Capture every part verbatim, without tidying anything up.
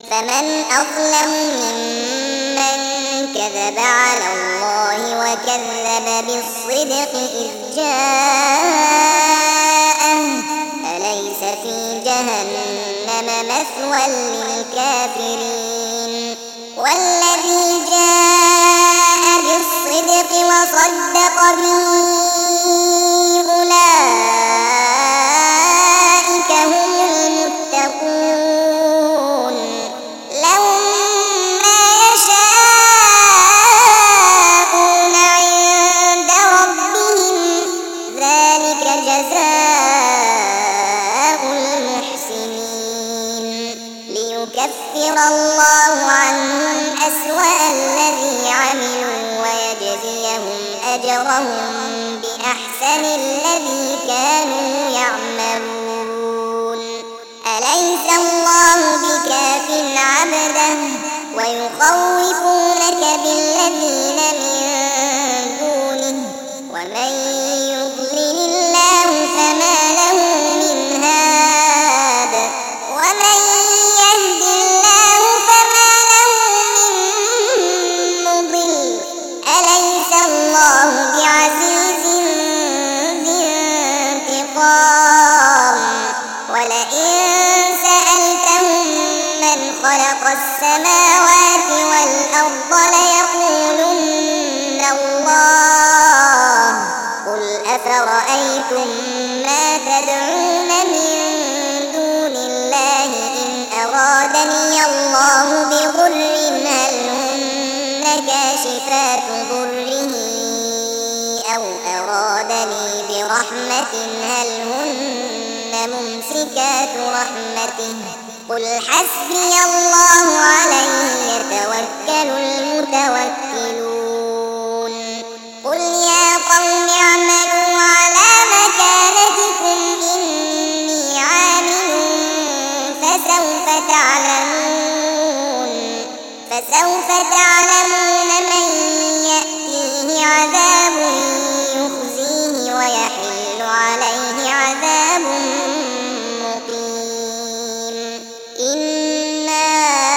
فمن أظلم ممن كذب على الله وكذب بالصدق إذ جاءه أليس في جهنم مثوى للكافرين والذي جاء بالصدق وصدق به أولئك هم المتقون لهم ما يشاءون عند ربهم ذلك جزاء المحسنين ليكفر الله عنهم أسوأ الذي عملوا ويجزيهم أجرهم بأحسن الذي كانوا يعملون أليس الله بكاف عبده ويخوفونك بالذين من دونه ومن يضلل الله فما له من هاد ومن يهد الله فما له من مضل أليس الله بعزيز ذي انتقام ولئن سألتهم من خلق السماوات والأرض ليقولن الله قل أفرأيتم ما تدعون من دون الله إن أرادني الله بضر هل هن كاشفات ضره أو أرادني برحمة هل هن ممسكات رحمته قل حسبي الله عليه يتوكل المتوكلون قل يا قوم اعملوا على مكانتكم إني عامل فسوف تعلمون فسوف تعلمون من يأتيه عذاب يخزيه ويحل عليه عذاب مقيم إنا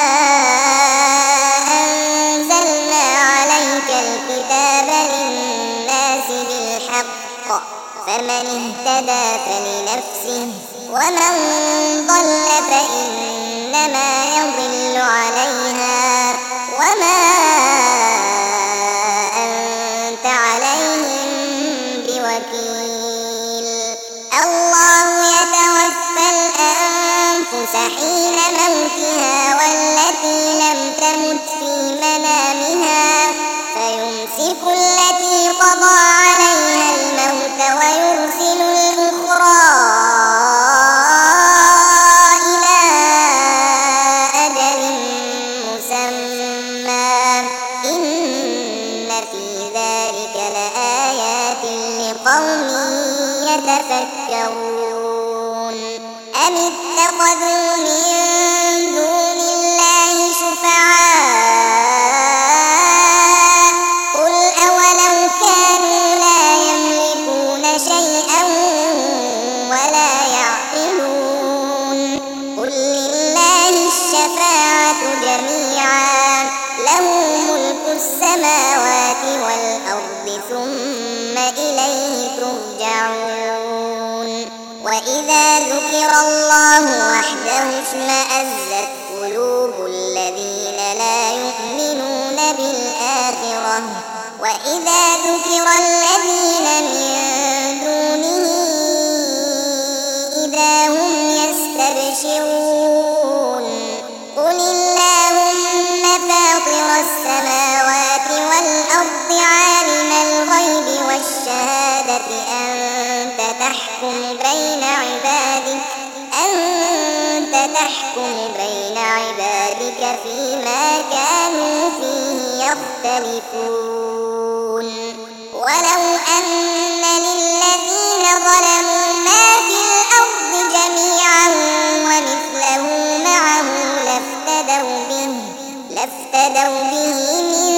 أنزلنا عليك الكتاب للناس بالحق فمن اهتدى فلنفسه ومن ضل فإنما يضل عليها وما أنت عليهم بوكيل الله يتوفى الأنفس حين موتها والتي لم تمت في منامها فيمسك التي قضى عليها الموت ويرسل الأخرى إلى أجل مسمى إن في ذلك لآيات لقوم يتفكرون أم اتخذوا من دون الله شفعاء قل أولو كانوا لا يملكون شيئا ولا يعقلون قل لله الشفاعة جميعا له ملك السماوات والأرض ثم إليه ترجعون وإذا ذكر الله وحده اشمأزت قلوب الذين لا يؤمنون بالآخرة وإذا ذكر الذين من دونه إذا هم يستبشرون قل اللهم فاطر السماوات والأرض عالم الغيب والشهادة أنت تحكم بين عبادك أنت تحكم بين عبادك فيما كانوا فيه يختلفون ولو أن للذين ظلموا ما في الأرض جميعا ومثله معه لافتدوا به لافتدوا به من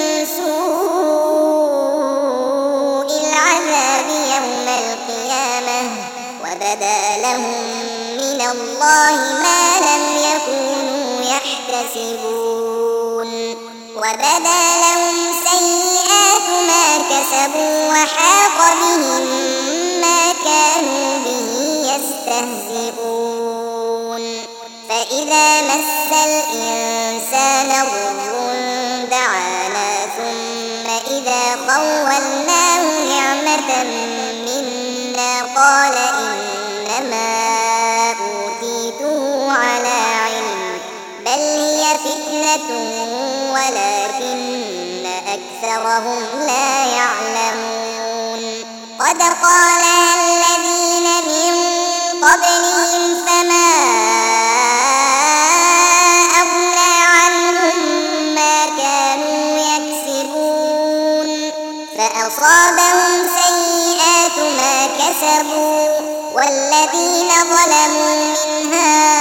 سوء العذاب يوم القيامة وبدا لهم من الله ما لم يكونوا يحتسبون يحتسبون وبدا لهم سيئات ما كسبوا وحاق بهم ما كانوا به يستهزئون فإذا مس الإنسان ضر دعانا ثم إذا خولناه نعمة منا قال إنما أوتيته على علم بل هي فتنة ولكن أكثرهم لا يعلمون قد قالها الذين من قبلهم فما أغنى عنهم ما كانوا يكسبون فأصابهم سيئات ما كسبوا والذين ظلموا من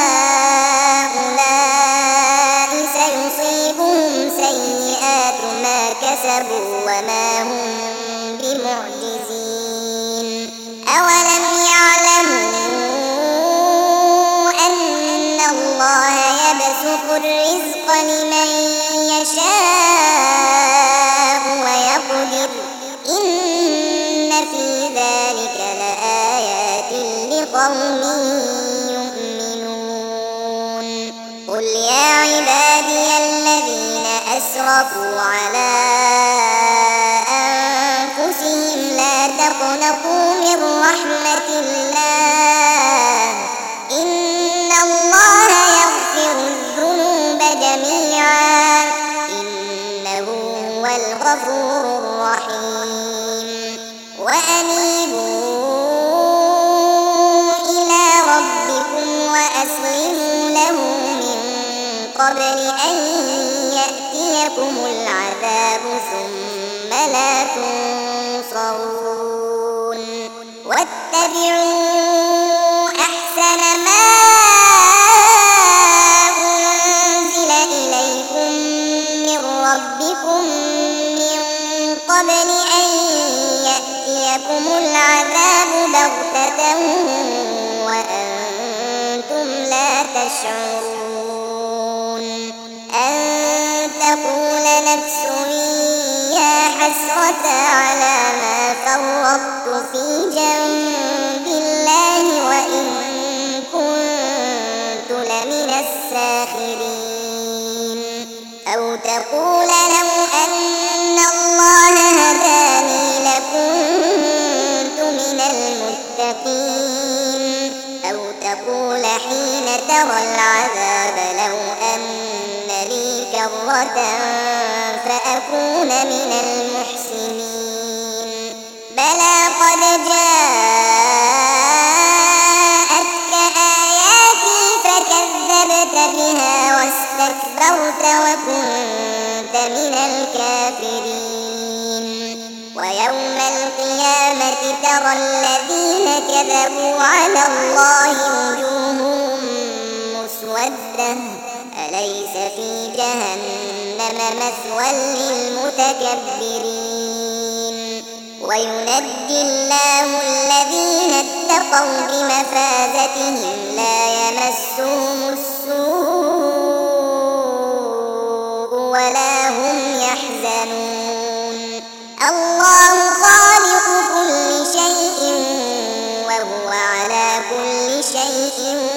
هؤلاء سيصيبهم سيئات ما كسبوا وما هم بمعجزين أولم يعلموا أن الله يبسط الرزق لمن يشاء ويقدر إن في ذلك لآيات لقوم يؤمنون قل يا عبادي الذين أسرفوا على أنفسهم لا تقنطوا من رحمة الله إن الله يغفر الذنوب جميعا إنه هو الغفور الرحيم وأنيبوا إلى ربكم وأسلموا له من قبل أن يأتيكم العذاب ثم لا تنصرون واتبعوا أحسن ما أنزل إليكم من ربكم من قبل أن يأتيكم العذاب بغتة وأنتم لا تشعرون أن تقول نفس يا حسرة على ما فرطت في جنب الله وإن كنت لمن الساخرين أو تقول لو أن الله هداني لكنت من المتقين أو تقول حين ترى العذاب لو أن لي كرة فأكون من المحسنين بلى قد جاءتك آياتي فكذبت بها واستكبرت وكنت من الكافرين ويوم القيامة ترى الذين كذبوا على الله وجوههم مسودة أليس في جهنم مثوى للمتكبرين وينجي الله الذين اتقوا بمفازتهم لا يمسهم السوء ولا هم يحزنون الله خالق كل شيء وهو على كل شيء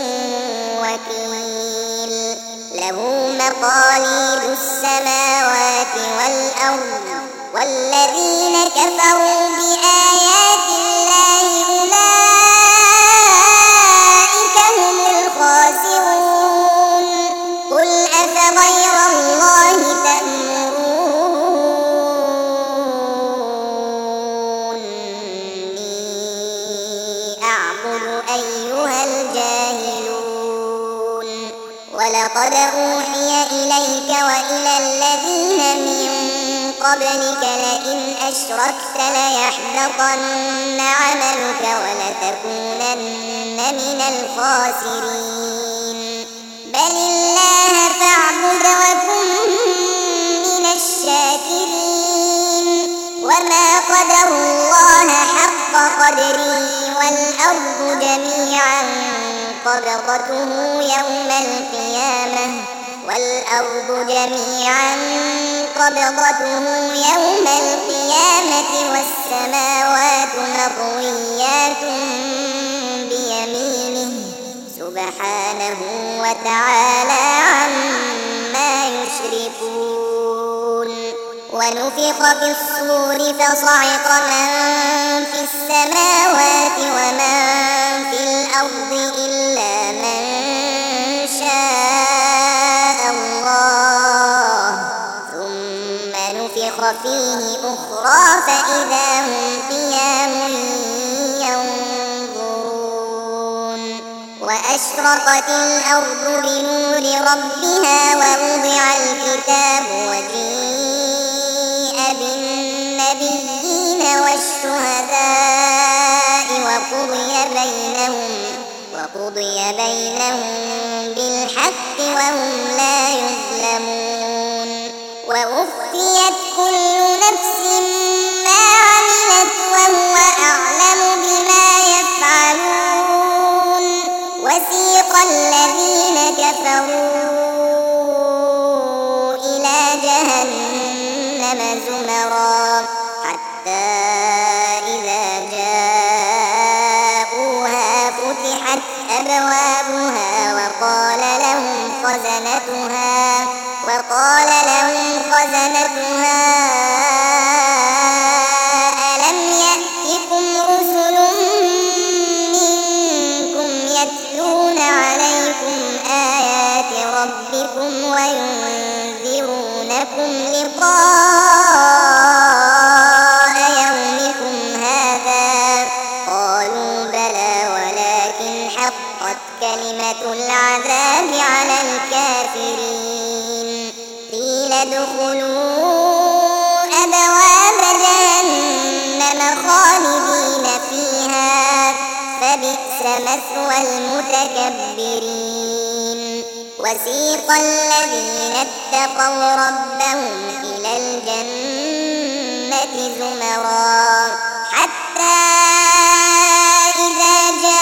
وكيل له مقاليد السماوات والأرض والذين كفروا بآيات الله أولئك هم الخاسرون قل أفغير الله تأمروني أعبد أيها الجاهلون ولقد أوحي إليك وإلى الذين من قبلك لئن أشركت ليحبطن عملك ولتكونن من الخاسرين بل الله فاعبد وكن من الشاكرين وما قدروا الله حق قدره والأرض جميعا قبضته يوم القيامة والأرض جميعا قبضته يوم القيامة والسماوات مطويات بيمينه سبحانه وتعالى عما يشركون. ونفخ في الصور فصعق من في السماوات ومن في الأرض إلا من شاء الله ثم نفخ فيه أخرى فإذا هم قيام ينظرون. وأشرقت الأرض بنور ربها ووضع الكتاب وجيء بالنبيين والشهداء وقضي بينهم وقضي بينهم بالحق وهم لا يظلمون. ووفيت كل نفس ما عملت وهو أعلم بما يفعلون. وسيق الذين كفروا إلى جهنم زمرا حتى إذا جاءوها فتحت أبوابها وقال لهم خزنتها وقال لهم خزنتها ألم يأتكم رسل منكم يتلون عليكم آيات ربكم وينذرونكم لقاء يومكم هذا؟ قالوا بلى ولكن حقت كلمة العذاب على الكافرين. قيل ادخلوا أبواب جهنم خالدين فيها فبئس مثوى المتكبرين. وسيق الذين اتقوا ربهم إلى الجنة زمرا حتى إذا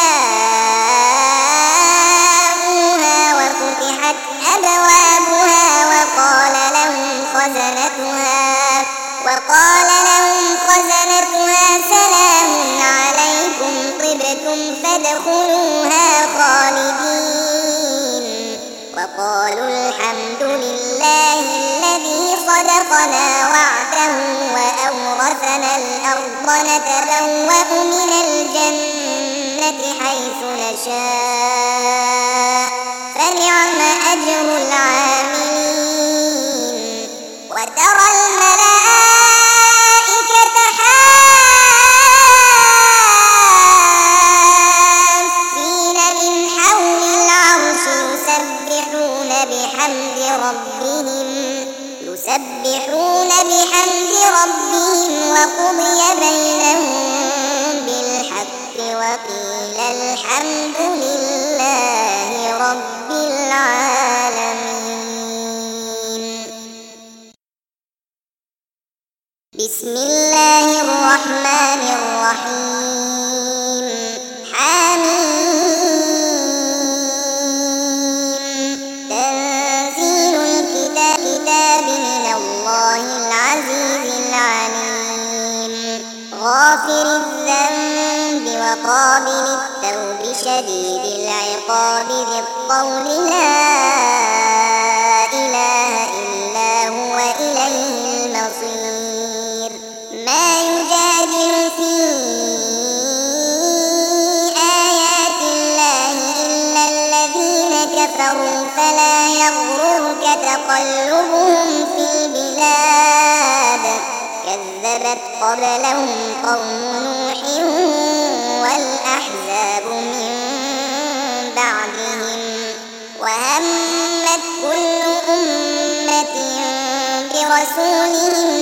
جاءوها وفتحت أبوابها وقال لهم خزنتها وقال لهم خزنتها سلام عليكم طبتم فادخلوها خالدين. وقالوا الحمد لله الذي صدقنا وعده وأورثنا الأرض نتبوأ من الجنة حيث نشاء فنعم أجر العاملين. وترى الملائكة حافين من حول العرش يسبحون بحمد ربهم يسبحون بحمد ربهم وقضي بينهم بالحق وقيل الحمد لله رب العالمين. بسم الله الرحمن الرحيم. حميم. تنزيل الكتاب من الله العزيز العليم. غافر الذنب وقابل التوب شديد العقاب ذي الطول لا إله إلا هو إليه المصير. ما يجادل في آيات الله إلا الذين كفروا فلا يغررك تقلبهم في البلاد. كذبت قبلهم قوم نوح والأحزاب من بعدهم وهمت كل أمة برسولهم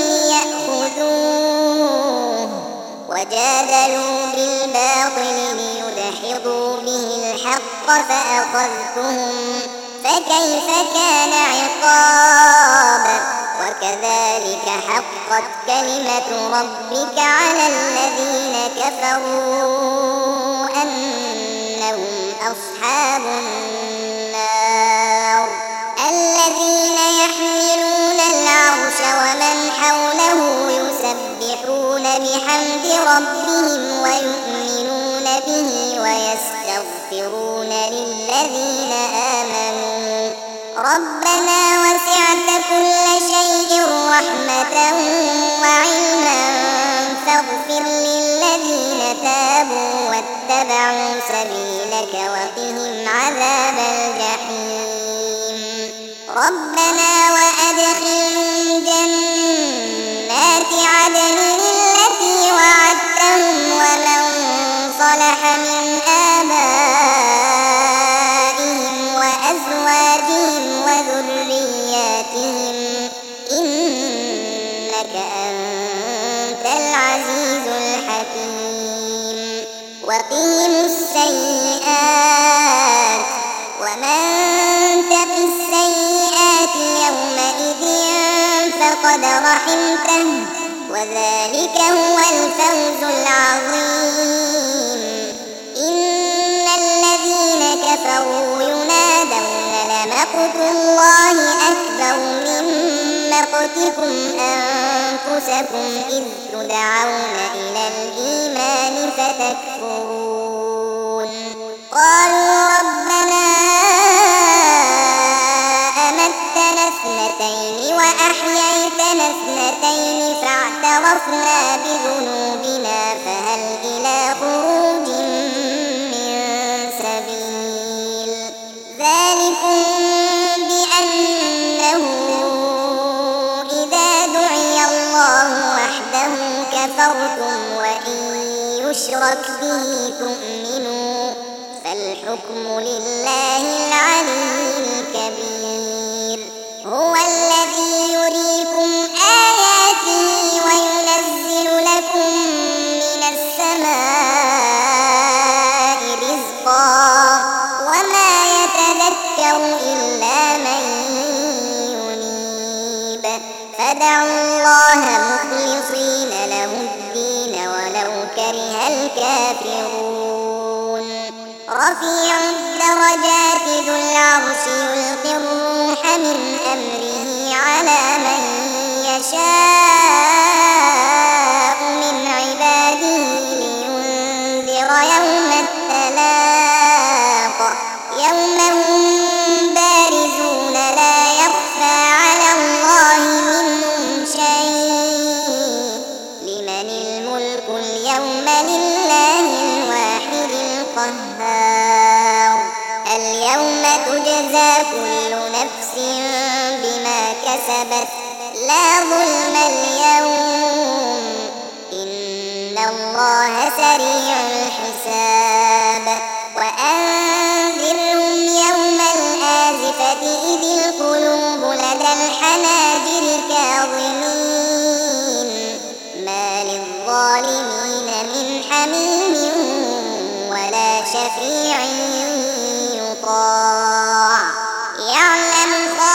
ليأخذوه وجادلوا بالباطل ليدحضوا به الحق فأخذتهم فكيف كان عقاب. وكذلك حقت كلمة ربك على الذين كفروا أنهم أصحاب النار التي الذين يحملون العرش ومن حوله يسبحون بحمد ربهم ويؤمنون به ويستغفرون للذين آمنوا ربنا وسعت كل شيء رحمة وعلما فاغفر للذين تابوا واتبعوا سبيلك وقهم عذاب الجحيم ربنا وأدخلهم جنات عدن التي وعدتهم ومن صلح من آبائهم وأزواجهم وذرياتهم إنك أنت العزيز الحكيم وقهم السيئات ومن تق السيئات يومئذ فقد رحمته وذلك هو الفوز العظيم إن الذين كفروا ينادون لمقت الله أكبر من مقتكم أنفسكم إذ تدعون إلى الإيمان فتكفرون قالوا ربنا أمتنا اثنتين وأحييتنا اثنتين فاعترفنا بذنوبنا فهل إلى خروج من سبيل ذلكم بأنه إذا دعي الله وحده كفرتم وإن يشرك به تؤمنوا فالحكم لله العلي الكبير هو الذي يريكم آياته وينزل لكم من السماء رزقا وما يتذكر إلا من ينيب فادعوا الله مخلصين له الدين ولو كره الكافرون رفيع الدرجات ذو العرش يلقي الروح من أمره على من يشاء من عباده لينذر يوم التلاق يوم هم بارزون لا يخفى على الله منهم شيء لمن الملك اليوم لله الواحد القهار اليوم تجزى كل نفس بما كسبت لا ظلم اليوم إن الله سريع الحساب وأنذرهم يوم الآزفة إذ القلوب لدى الحناجر كاظمين ما للظالمين من حميم ولا شفيع يطاع يعلم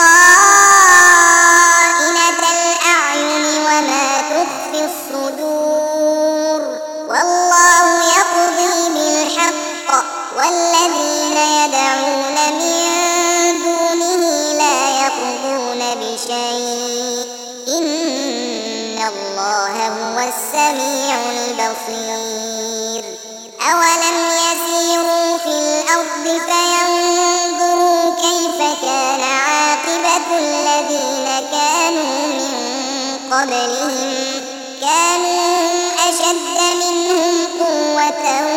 خائنة الأعين وما تخفي الصدور والله يقضي بالحق والذين يدعون من دونه لا يقضون بشيء إن الله هو السميع البصير أولم يسيروا في الأرض فينظروا كيف كان عاقبة الذين كانوا من قبلهم كانوا أشد منهم قوة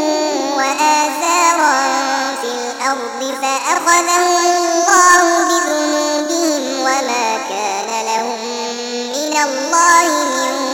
وآثارا في الأرض فأخذهم الله بذنوبهم وما كان لهم من الله من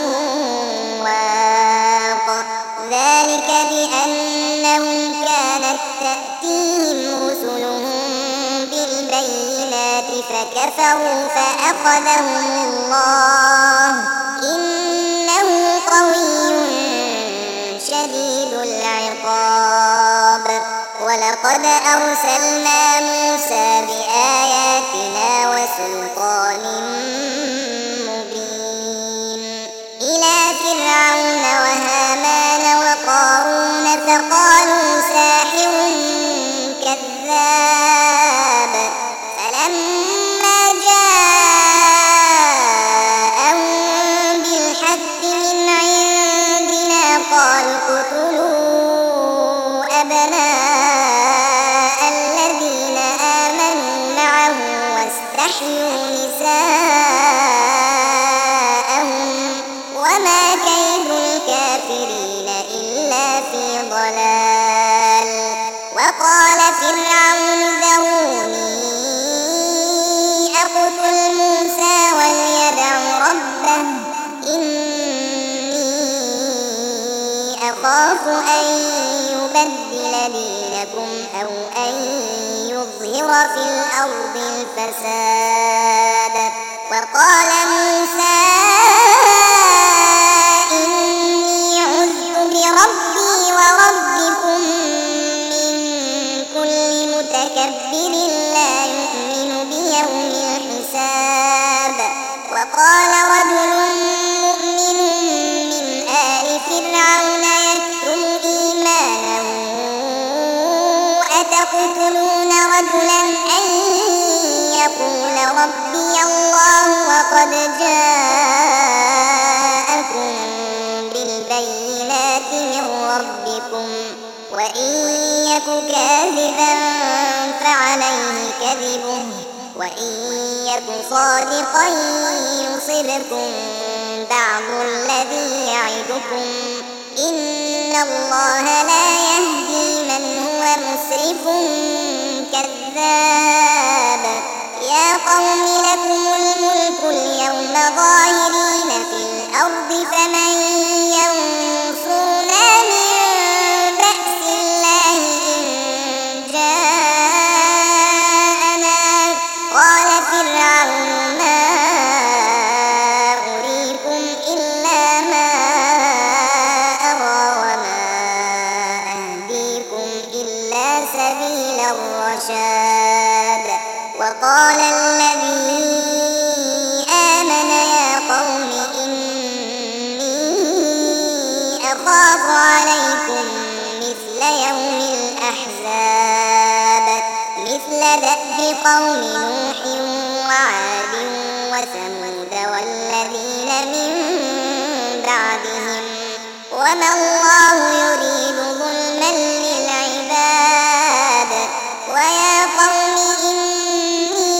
واق ذلك بأنهم كانت تأتيهم رسلهم بالبينات فكفروا فأخذهم الله إنه قوي شديد العقاب ولقد أرسلنا موسى بآياتنا وسلطان مبين إلى فرعون وهامان وقارون فقالوا ساحر كذاب فلما واستحيوا نساءهم وما كيد الكافرين إلا في ضلال. وقال فرعون ذروني أقتل موسى وليدع ربه إني أخاف أن يبدل دينكم أو أن يظهر في الأرض الفساد. وقال موسى إني عذت بربي وربكم من كل متكبر لا يؤمن بيوم الحساب. وقال رجل مؤمن من آل فرعون يكتم إيمانه أتقتلون رجلا أن يقول ربي الله وقد جاءكم بالبينات من ربكم وإن يك كاذبا فعليه كذبه وإن يك صادقا يصبكم بعض الذي يعدكم إن الله لا يهدي من هو مسرف كذاب. يا قوم لكم الملك اليوم ظاهرين في الأرض فمن ينصرنا من بأس الله إن جاءنا. قال فرعون ما أريكم إلا ما أرى وما أهديكم إلا سبيل الرشاد. وقال الذي آمن يا قوم إني أخاف عليكم مثل يوم الأحزاب مثل دأب قوم نوح وعاد وثمود والذين من بعدهم وما الله يريد ظلما للعباد. ويا قوم إني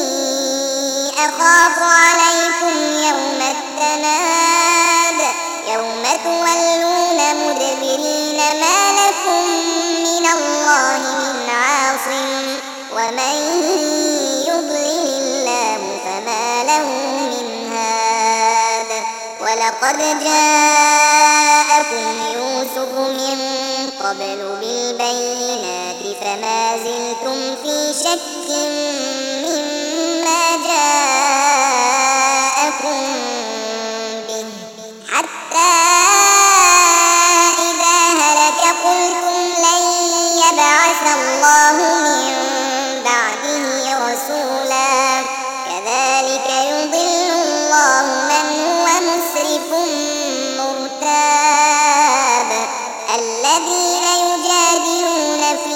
أخاف عليكم يوم التناد يوم تولون مدبرين ما لكم من الله من عاصم ومن يضلل الله فما له من هاد. ولقد جاءكم يوسف من قبل بالبينات فما زلتم في شك مما جاءكم به حتى إذا هلك قلتم لن يبعث الله من بعده رسولا كذلك يضل الله من هو مسرف مرتاب. الذين يجادلون في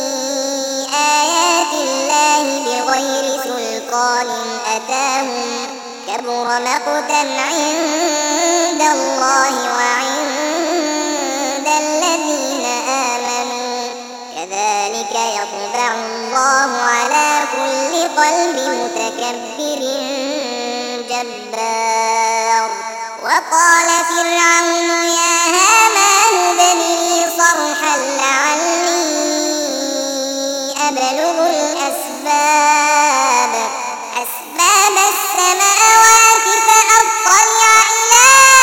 آيات الله بغير سلطان أتاهم كبر مقتا عند الله وعند الذين آمنوا كذلك يطبع الله على كل قلب متكبر جبار. وقال فرعون يا هامان ابن لي صرحا لعلي أبلغ الأسباب أسباب السماوات فأطلع إلى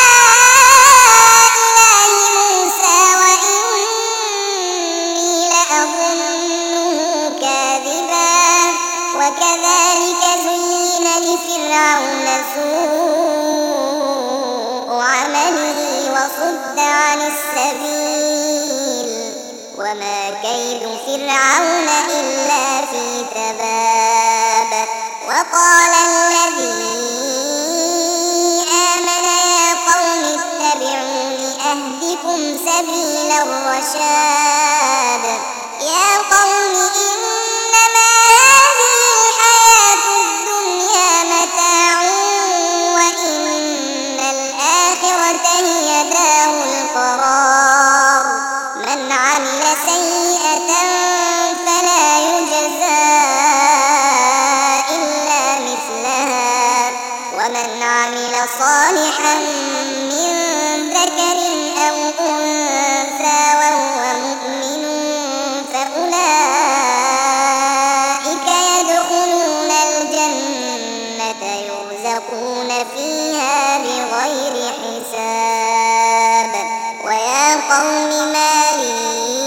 إله موسى وإني لأظنه كاذبا. وكذلك زين لفرعون سوء عمله وصد عن السبيل وما كيد فرعون إلا في تباب. وقال الذي آمن يا قوم اتبعون أهدكم سبيل الرشاد. يا قوم إنما هذه الحياة الدنيا متاع وإن الآخرة هي دار القرار. من عمل سيئة فلا يجزى إلا من عمل صالحا من ذكر أو أنثى وهو مؤمن فأولئك يدخلون الجنة يرزقون فيها بغير حساب. ويا قوم ما لي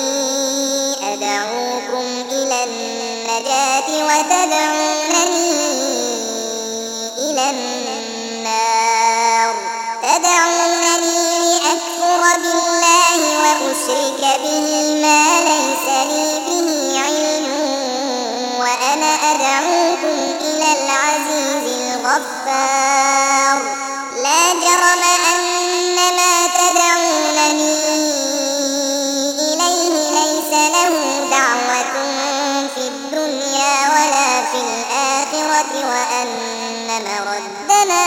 أدعوكم إلى النجاة وتدعونني إلى النار تدعونني لأكفر بالله وأشرك به ما ليس لي به علم وأنا أدعوكم إلى العزيز الغفار. لا جرم أن ما تدعونني إليه ليس له دعوة في الدنيا ولا في الآخرة وأن مردنا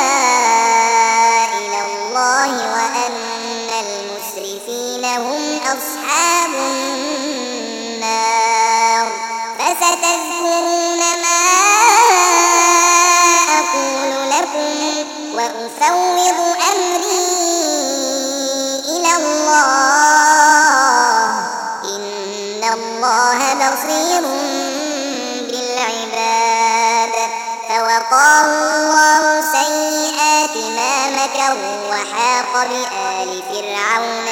إلى الله وأن المسرفين هم أصحاب النار. فستذكرون ما أقول لكم وأفوض أمري إلى الله إن الله بصير بالعباد. فوقاه الله سيئات ما مكروا وحاق بآل فرعون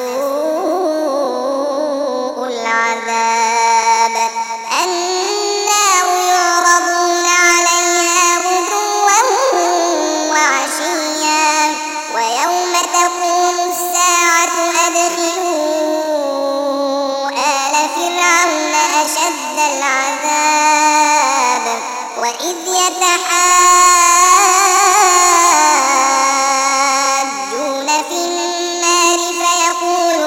سوء العذاب. النار يعرضون عليها غدوا وعشيا ويوم تقوم الساعة أدخلوا آل فرعون أشد العذاب. وإذ يتحاجون في النار فيقول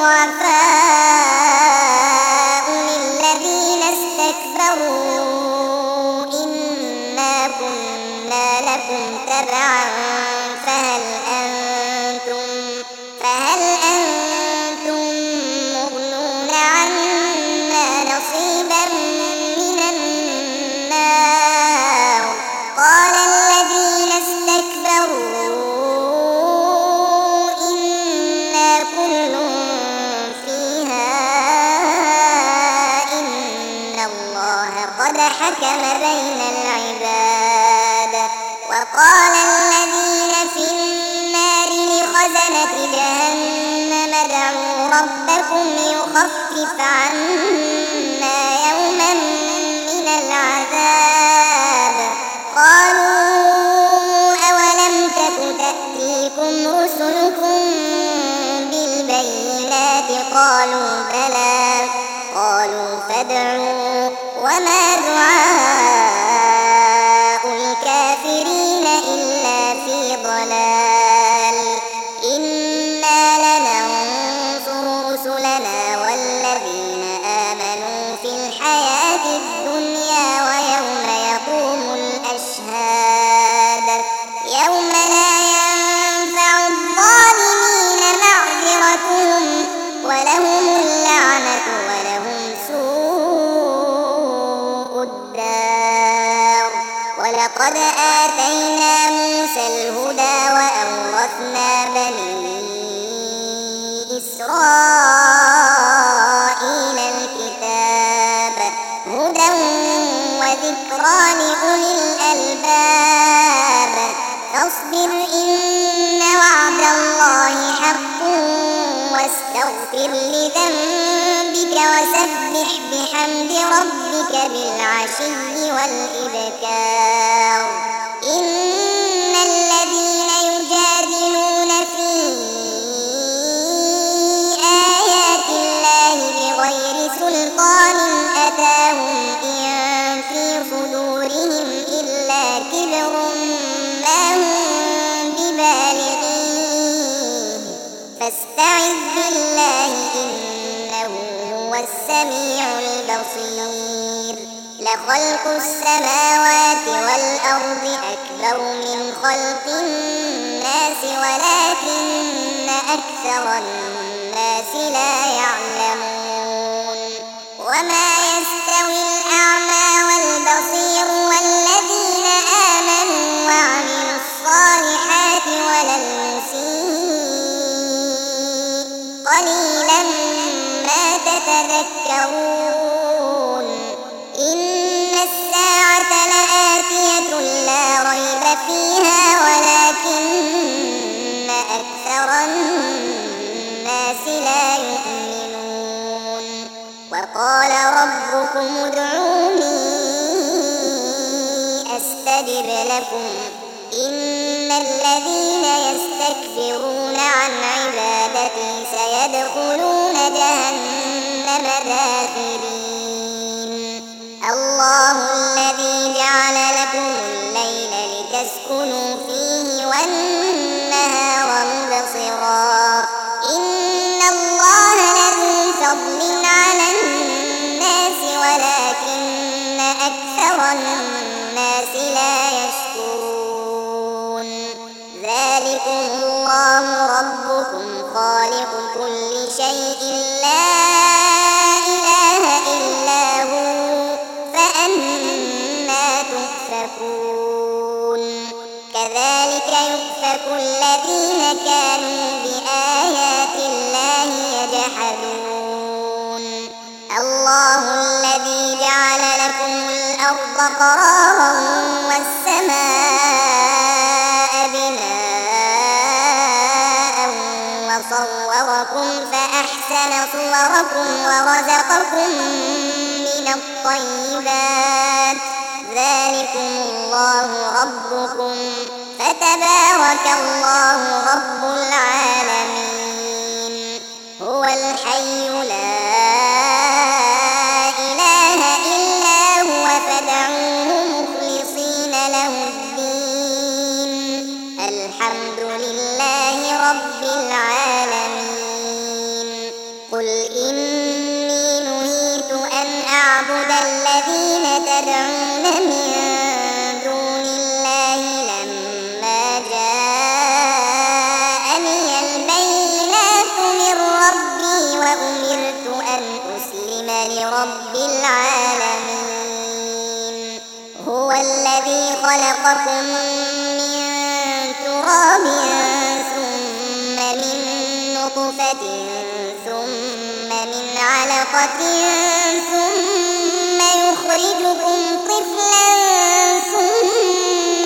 الضعفاء للذين استكبروا إنا كنا لكم تبعا فهل أنتم فهل أنتم مغنون عنا نصيبا من النار. قال الذين استكبروا إنا كل فيها إن الله قد حكم بين العباد. وقال الذين في النار لخزنة جهنم ادعوا ربكم يخفف عنا يوما من العذاب. قالوا أولم تك تأتيكم رسلكم بالبينات قالوا بلى قالوا فادعوا وما دعاء الكافرين إلا في ضلال. إنا لننصر رسلنا والذين آمنوا في الحياة الدنيا ويوم يقوم الأشهاد يوم لا ينفع الظالمين معذرتهم ولهم اللعنة ولهم سوء الدار. ولقد آتينا موسى الهدى وأورثنا بني إسرائيل الكتاب هدى وذكرى لأولي الألباب. فاصبر إن وعد الله حق واستغفر لذنبك وسبح بحمد ربك بالعشي والإبكار. إن الذين يجادلون في آيات الله بغير سلطان أتاهم إن في صدورهم إلا كبر ما هم ببالغيه فاستعذ بالله إنه هو السميع البصير. لخلق السماوات والأرض أكبر من خلق الناس ولكن أكثر الناس لا يعلمون. وما يستوي الأعمى والبصير والذين آمنوا وعملوا تذكرون إن الساعة لآتية لا ريب فيها ولكن أكثر الناس لا يؤمنون وقال ربكم ادعوني أستجب لكم إن الذين يستكبرون عن عبادتي سيدخلون جهنم داخرين الله الذي جعل لكم الليل لتسكنوا فيه والنهار مبصرا إن الله لذو فضل على الناس ولكن أكثر الناس لا يشكرون ذلكم الله ربكم خالق كل شيء لا إله إلا هو فأنا تؤفكون كذلك يؤفك الذين كانوا بآيات الله يجحدون الله الذي جعل لكم الأرض قرارا والسماء بناء وصوركم فأحسن صوركم ورزقكم من الطيبات ذلكم الله ربكم فتبارك الله رب العالمين هو الحي لا إله إلا هو فادعوه مخلصين له الدين الحمد لله رب العالمين قل إني نهيت أن أعبد الذين تدعون من دون الله لما جاءني البينات من ربي وأمرت أن أسلم لرب العالمين هو الذي خلقكم من تراب ثم من نطفة ثم من علقة ثم يخرجكم طفلا ثم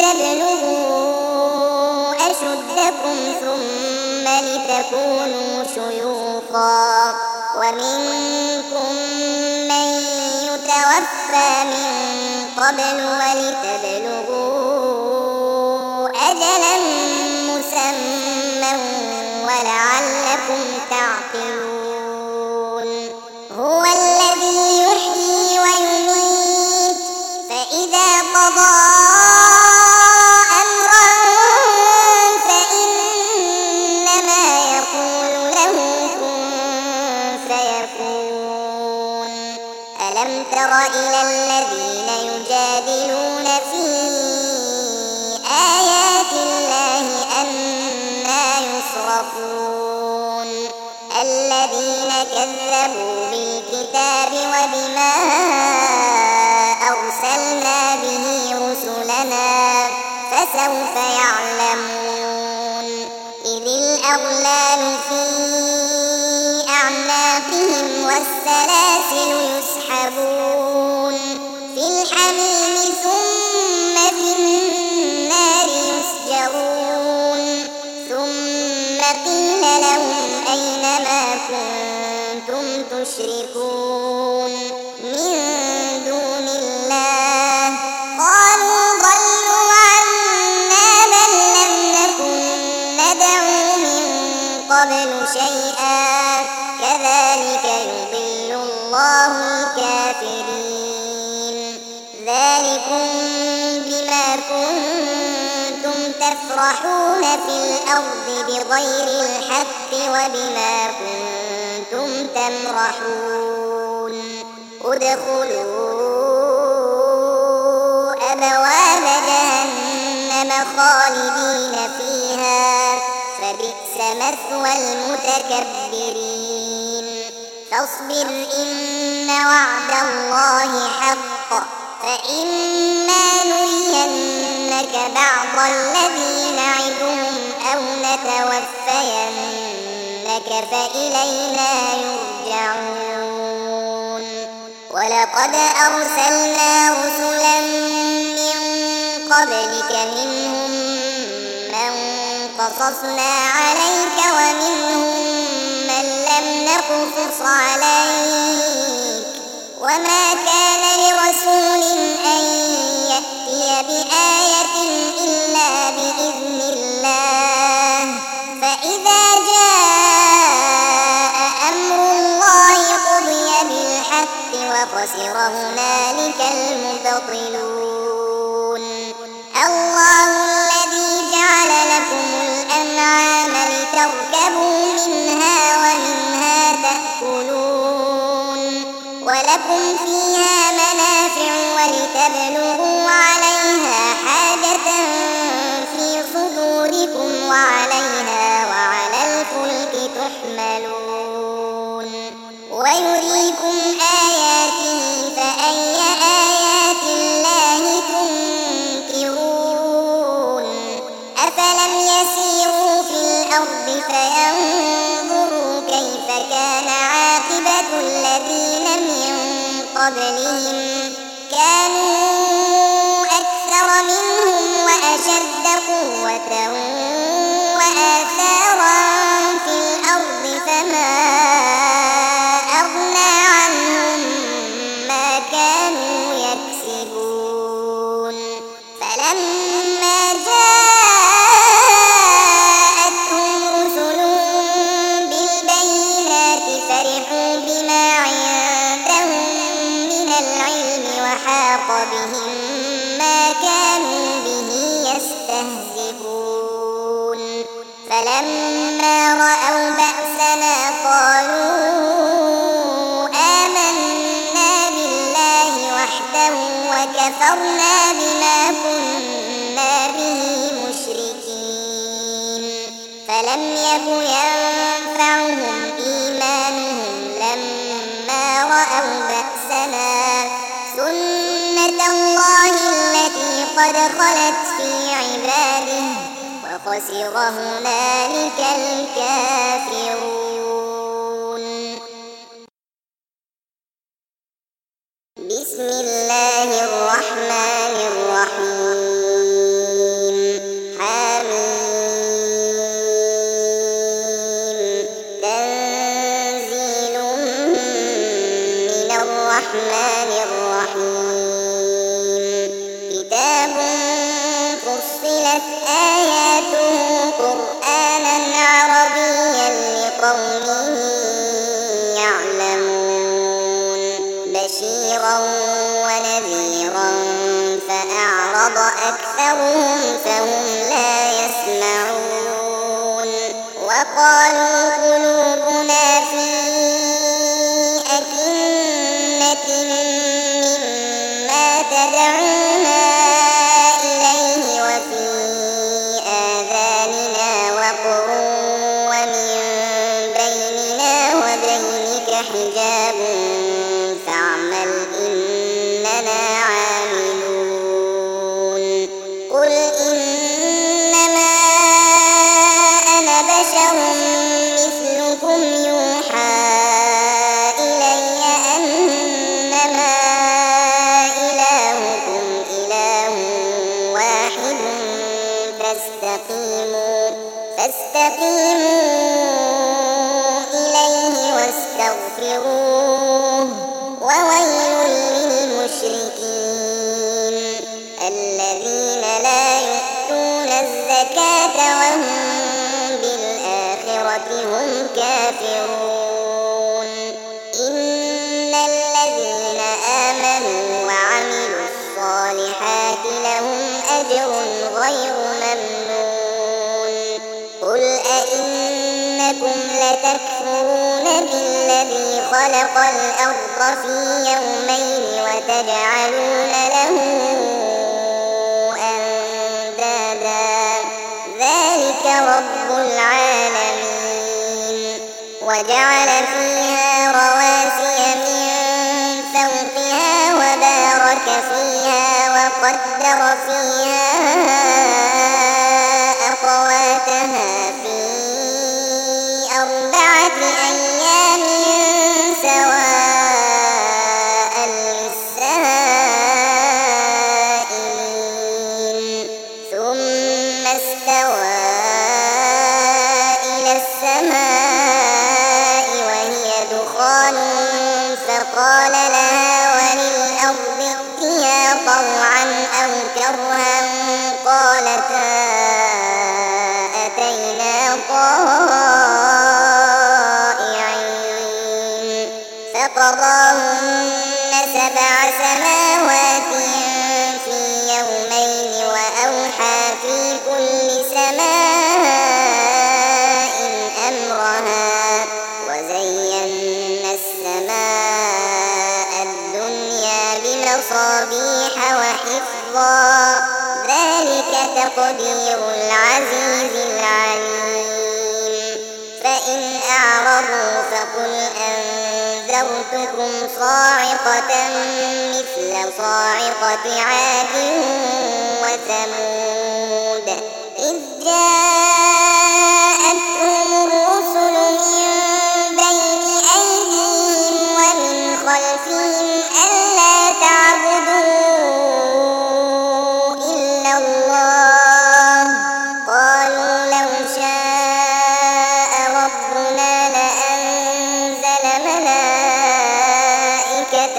لتبلغوا أشدكم ثم لتكونوا شيوخا ومنكم من يتوفى من قبل ولتبلغوا أجلا مسمى ولعلكم تعقلون هو الذي يحيي ويميت فإذا قضى أمرا فإنما يقول له كن فيكون ألم تر إلى الذين يجادلون في آيات الله أنى يصرفون الذين كذبوا بالكتاب وبما أرسلنا به رسلنا فسوف يعلمون إذ الأغلال في أعناقهم والسلاسل يسحبون في الحميم ثم في النار يسجرون ثم قيل لهم أين ما كنتم تشركون من دون الله قالوا ضلوا عنا بل لم نكن ندعو من قبل شيئا كذلك يضل الله الكافرين ذلكم بما كنتم تفرحون في الأرض بغير الحق وبما كنتم تمرحون ادخلوا أبواب جهنم خالدين فيها فبئس مثوى المتكبرين فاصبر إن وعد الله حق فإما نرينك بعض الذي نعدهم أو نتوفينك إنك فإلينا يرجعون ولقد أرسلنا رسلا من قبلك منهم من قصصنا عليك ومنهم من لم نقصص عليك وما كان لرسول أن يأتي بآية إلا بإذن الله فإذا جاء أمر الله قضي بالحق وخسر هنالك المبطلون الله الذي جعل لكم الأنعام لتركبوا منها ومنها تأكلون ولكم فيها منافع ولتبلغوا عليها حاجة في صدوركم وعليها وعلى الفلك تحملون ويريكم آياته فأي آيات الله تنكرون أفلم يسيروا في الأرض فينظروا كيف كان عاقبة الذين من قبلهم كانوا أكثر منهم وأشد قوة وآثارا في الأرض فما أغنى عنهم ما كانوا يكسبون فلما جاءتهم رسلهم بالبينات فرحوا بما عندهم من العلم وحاق بهم ما كانوا به يستهزئون فلما رأوا بأسنا قالوا آمنا بالله وحده وكفرنا بما كنا به مشركين فلم يك ينفعهم إيمانهم لما رأوا بأسنا سنة الله التي قد خلت في عباده وخسر هنالك الكافرون بسم الله الرحمن الرحيم حميم تنزيل من الرحمن الرحيم كتاب فصلت آياته قرآنا عربيا لقوم يعلمون بشيرا ونذيرا فأعرض أكثرهم فهم لا يسمعون وقالوا قلوبنا في أكنة مما تدعونا إليه وفي آذاننا وقر ومن بيننا وبينك حجاب فاعمل إننا عاملون قل إنما أنا بشر مثلكم يوحى إلي أنما إلهكم إله واحد فاستقيموا فاستقيموا إليه واستغفروه وويل للمشركين الذين لا يؤتون الزكاة وهم بالآخرة هم كافرون إن الذين آمنوا وعملوا الصالحات لهم أجر غير ممنون قل أئنكم لتكفرون بالذي خلق الأرض في يومين وتجعلون له أندادا ذلك رب العالمين وجعل فيها رواسي من فوقها وبارك فيها وقدر فيها أقواتها في أربعة استوى إلى السماء وهي دخان فقال لها وللأرض ائتيا طوعا أو كرها قالتا أتينا طائعين فقضاهن سبع سماوات في يومين وأوحى في كل سماء أمرها وزينا السماء الدنيا بمصابيح وحفظا ذلك تقدير العزيز العليم فإن أعرضوا فقل أنذرتكم صاعقة مثل صاعقة عاد وثمود إذ جاءتهم الرسل من بين أيديهم ومن خلفهم ألا تعبدوا إلا الله قالوا لو شاء ربنا لأنزل ملائكة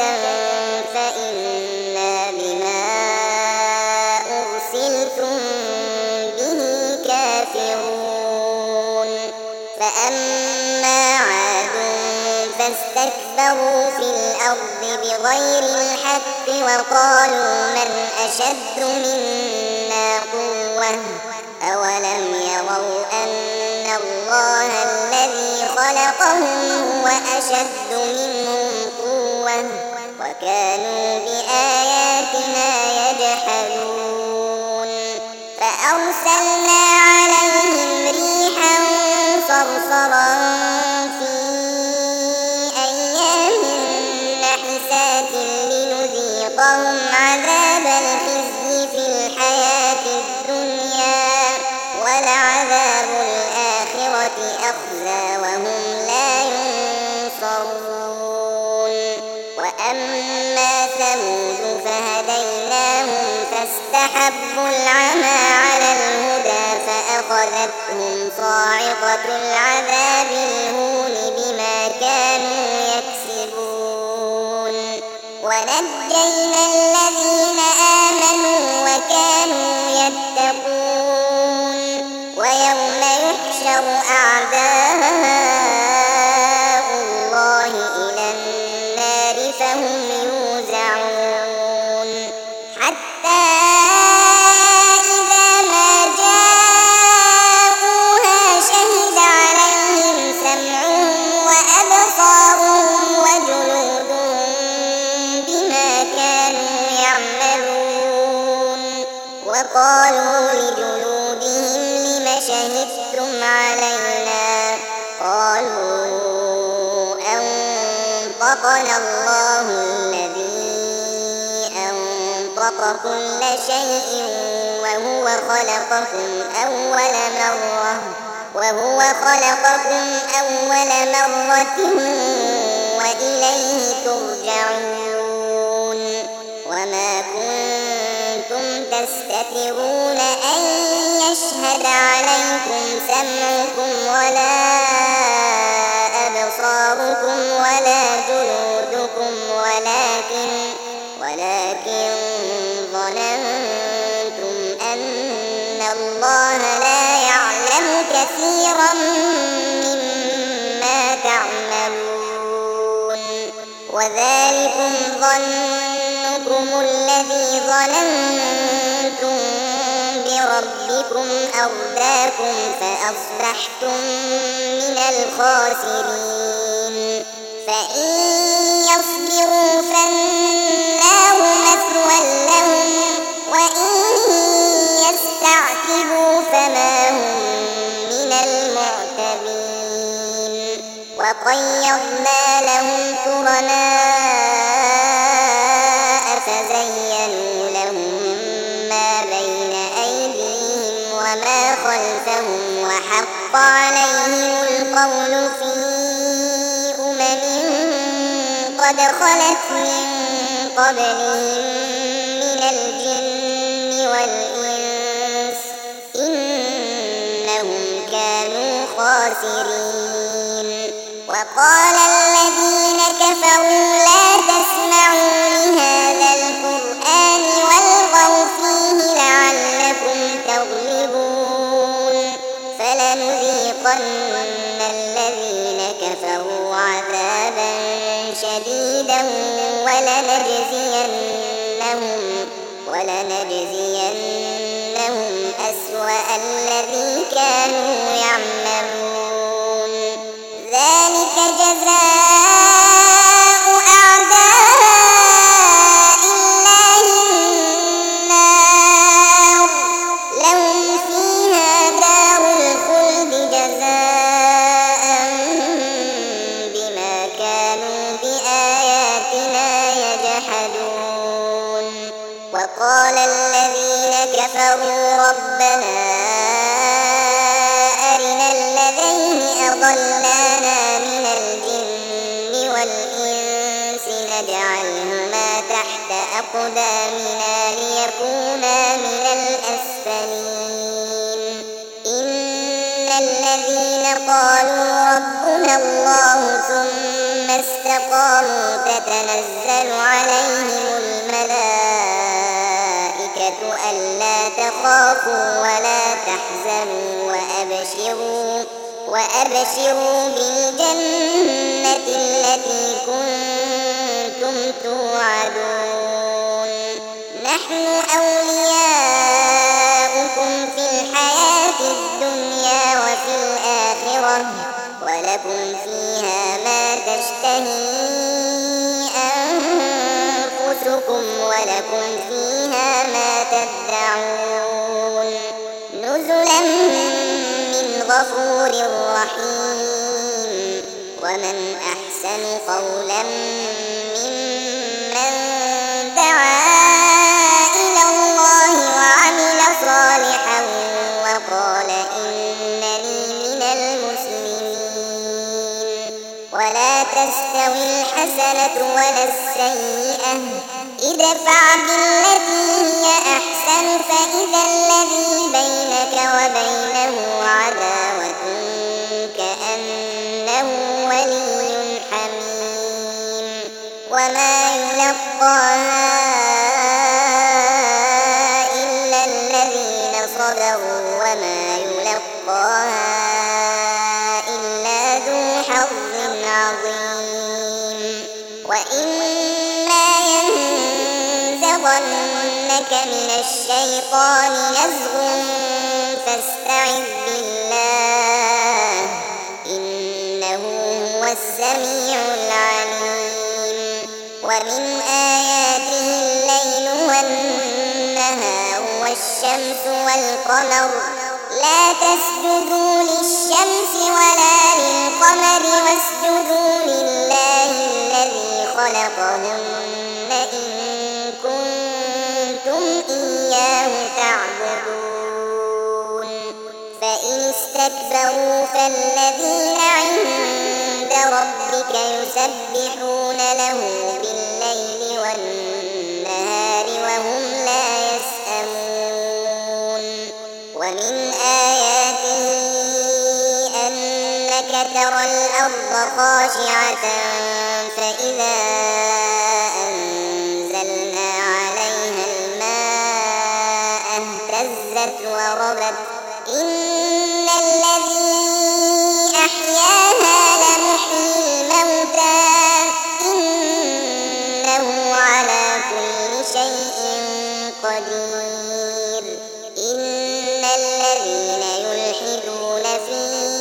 فإنا بما أرسلتم به كافرون فأما عاد فاستكبروا في الأرض بغير الحق وقالوا من أشد منا قوة أولم يروا أن الله الذي خلقهم هو أشد منهم قوة وكانوا بآياتنا يجحدون فأرسلنا عليهم ريحا صرصرا في أيام نحسات لنذيقهم عذاب الخزي في الحياة الدنيا ولعذاب الآخرة أخزى وهم لا ينصرون وأما ثمود فهديناهم فاستحبوا العمى على الهدى فأخذتهم صاعقة العذاب الهون بما كانوا يكسبون ونجينا الذين آمنوا وكانوا يتقون ويوم يحشر أعداء الله إلى النار فهم يوزعون حتى إذا ما جاءوها شهد عليهم سمعهم وأبصارهم وجلودهم بما كانوا يعملون وقالوا لجلودهم لم شهدتم علينا قالوا أنطقنا الله الذي أنطق كل شيء وهو خلقكم أول مرة وهو خلقكم أول مرة وإليه ترجعون وما كنتم تستترون أن يشهد عليكم سمعكم ولا أبصاركم ولا جلودكم ولكن ولكن ظننتم أن الله لا يعلم كثيرا مما تعملون وذلكم ظنكم الذي ظننتم بربكم أرداكم فأصبحتم من الخاسرين فإن يصبروا فالنار مثوى لهم وإن يستعتبوا فما هم من المعتبين وقيضنا لهم قرناء فزينوا لهم ما بين أيديهم وما خلفهم وحق عليهم القول في أمم قد خلت من قبلهم من الجن والإنس إن الخاسرين. وقال الذين كفروا لا تسمعوا لهذا القرآن والغوا فيه لعلكم تغلبون. فلنذيقن الذين كفروا عذابا شديدا ولنجزينهم ولنجزينهم أسوأ الذي كانوا يعملون. ذلك جزاء أعداء الله النار لهم فيها دار الخلد جزاء بما كانوا بآياتنا يجحدون. وقال الذين كفروا ربنا أرنا الذين أضلانا من الجن والإنس نجعلهما تحت أقدامنا ليكونا من الأسفلين. إن الذين قالوا ربنا الله ثم استقاموا تتنزل عليهم الملائكة ألا تخافوا ولا تحزنوا وأبشروا وأبشروا بالجنة التي كنتم توعدون. نحن أولياؤكم في الحياة الدنيا وفي الآخرة ولكم فيها ما تشتهي أنفسكم ولكم فيها ما تدعون. نزلا من غفور رحيم. ومن أحسن قولا ممن دعا إلى الله وعمل صالحا وقال إنني من المسلمين. ولا تستوي الحسنة ولا السيئة ادفع بالتي هي أحسن فإذا الذي بينك وبينه عداوة كأنه ولي حميم. وما يلقاها إلا الذين صبروا وما يلقاها إلا ذو حظ عظيم. وإما ينزغنك من الشيطان نزغ فاستعذ بالله إنه هو السميع العليم. ومن آياته الليل والنهار والشمس والقمر لا تسجدوا للشمس ولا للقمر واسجدوا لله الذي خلقهن إن كنتم إياه تعبدون. فإن استكبروا فالذين عند ربك يسبحون له بالليل والنهار وهم لا يسأمون. ومن آياته أنك ترى الأرض خاشعة فإذا أنزلنا عليها الماء اهتزت وربت. إن الذي أحياها لمحيي الموتى إنه على كل شيء قدير. إن الذين يلحدون في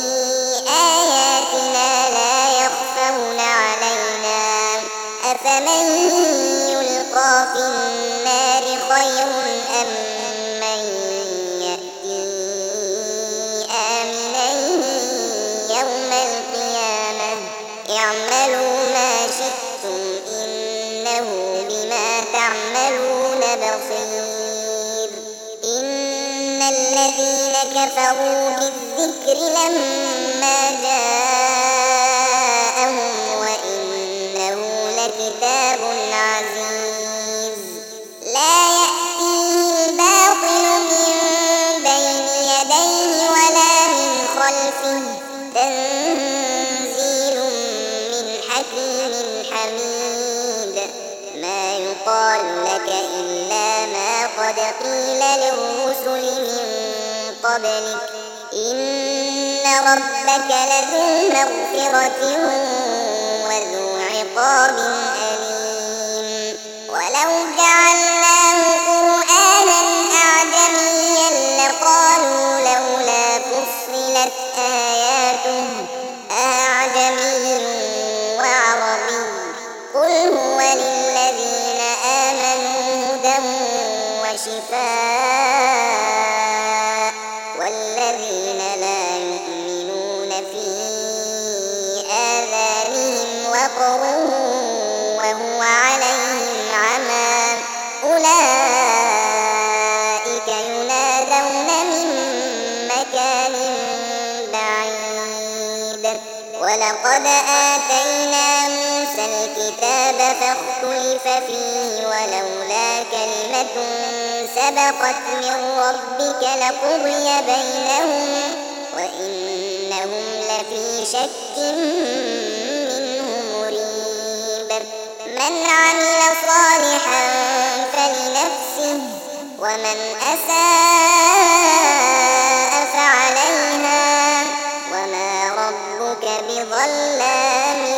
آياتنا لا يخفون علينا أفمن يلقى في النار خير أم من يأتي آمنا يوم القيامة. اعملوا ما شئتم إنه بما تعملون بصير. إن الذين كفروا بالذكر لما جاءهم وإنه لكتاب عزيز لا يأتيه الباطل من بين يديه ولا من خلفه تنزيل من حكيم حميد ما يقال لك إلا ما قد قيل للرسل من قبلك إن ربك لذو مغفرة وذو عقاب أليم ولو جعلناه قرآنا أعجميا لقالوا لولا فصلت آياته أعجمي وعربي قل هو للذين آمنوا هدى وشفاء والذين لا يؤمنون في آذانهم وقر وهو عليهم عمى أولئك ينادون من مكان بعيد ولقد آتينا موسى الكتاب فاختلف فيه ولولا كلمة سبقت من ربك لقضي بينهم وإنهم لفي شك منه مريب من عمل صالحا فلنفسه ومن أساء فعليها وما ربك بظلام